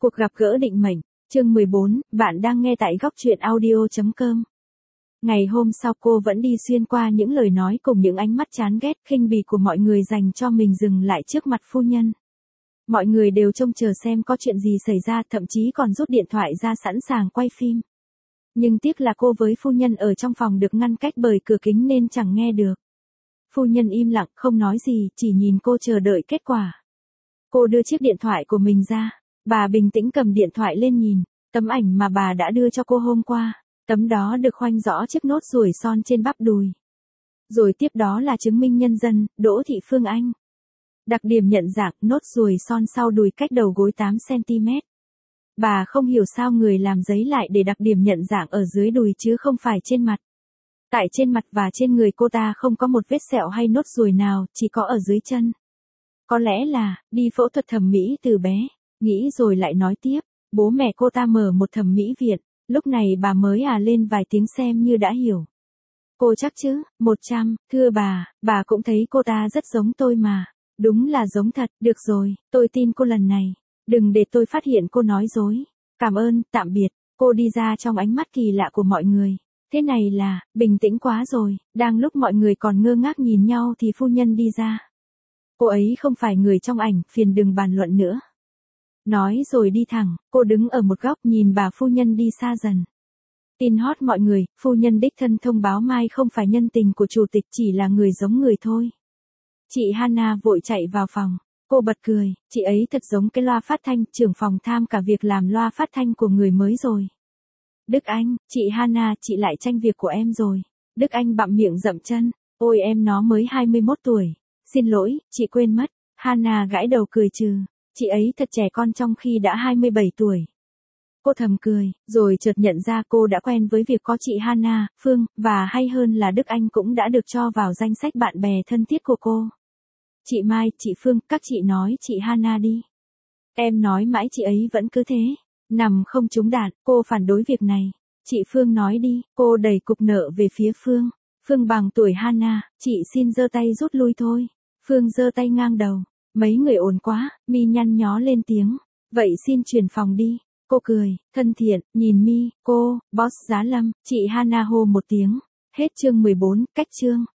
Cuộc gặp gỡ định mệnh, chương 14, bạn đang nghe tại góc truyện audio.com. Ngày hôm sau cô vẫn đi xuyên qua những lời nói cùng những ánh mắt chán ghét khinh bỉ của mọi người dành cho mình dừng lại trước mặt phu nhân. Mọi người đều trông chờ xem có chuyện gì xảy ra, thậm chí còn rút điện thoại ra sẵn sàng quay phim. Nhưng tiếc là cô với phu nhân ở trong phòng được ngăn cách bởi cửa kính nên chẳng nghe được. Phu nhân im lặng không nói gì, chỉ nhìn cô chờ đợi kết quả. Cô đưa chiếc điện thoại của mình ra. Bà bình tĩnh cầm điện thoại lên nhìn, tấm ảnh mà bà đã đưa cho cô hôm qua, tấm đó được khoanh rõ chiếc nốt ruồi son trên bắp đùi. Rồi tiếp đó là chứng minh nhân dân, Đỗ Thị Phương Anh. Đặc điểm nhận dạng, nốt ruồi son sau đùi cách đầu gối 8 cm. Bà không hiểu sao người làm giấy lại để đặc điểm nhận dạng ở dưới đùi chứ không phải trên mặt. Tại trên mặt và trên người cô ta không có một vết sẹo hay nốt ruồi nào, chỉ có ở dưới chân. Có lẽ là, đi phẫu thuật thẩm mỹ từ bé. Nghĩ rồi lại nói tiếp, bố mẹ cô ta mở một thẩm mỹ viện, lúc này bà mới lên vài tiếng xem như đã hiểu. Cô chắc chứ, 100, thưa bà cũng thấy cô ta rất giống tôi mà. Đúng là giống thật, được rồi, tôi tin cô lần này. Đừng để tôi phát hiện cô nói dối. Cảm ơn, tạm biệt, cô đi ra trong ánh mắt kỳ lạ của mọi người. Thế này là, bình tĩnh quá rồi, đang lúc mọi người còn ngơ ngác nhìn nhau thì phu nhân đi ra. Cô ấy không phải người trong ảnh, phiền đừng bàn luận nữa. Nói rồi đi thẳng, cô đứng ở một góc nhìn bà phu nhân đi xa dần. Tin hot mọi người, phu nhân đích thân thông báo mai không phải nhân tình của chủ tịch, chỉ là người giống người thôi. Chị Hana vội chạy vào phòng, cô bật cười, chị ấy thật giống cái loa phát thanh, trưởng phòng tham cả việc làm loa phát thanh của người mới rồi. Đức Anh, chị Hana, chị lại tranh việc của em rồi. Đức Anh bặm miệng dậm chân, ôi em nó mới 21 tuổi. Xin lỗi, chị quên mất. Hana gãi đầu cười trừ. Chị ấy thật trẻ con trong khi đã 27 tuổi. Cô thầm cười, rồi chợt nhận ra cô đã quen với việc có chị Hana, Phương, và hay hơn là Đức Anh cũng đã được cho vào danh sách bạn bè thân thiết của cô. Chị Mai, chị Phương, các chị nói chị Hana đi. Em nói mãi chị ấy vẫn cứ thế. Nằm không trúng đạn, cô phản đối việc này. Chị Phương nói đi, cô đẩy cục nợ về phía Phương. Phương bằng tuổi Hana, chị xin giơ tay rút lui thôi. Phương giơ tay ngang đầu. Mấy người ồn quá, Mi nhăn nhó lên tiếng. Vậy xin chuyển phòng đi. Cô cười, thân thiện, nhìn Mi, cô, boss Giá Lâm, chị Hana hô một tiếng. Hết chương 14, cách chương.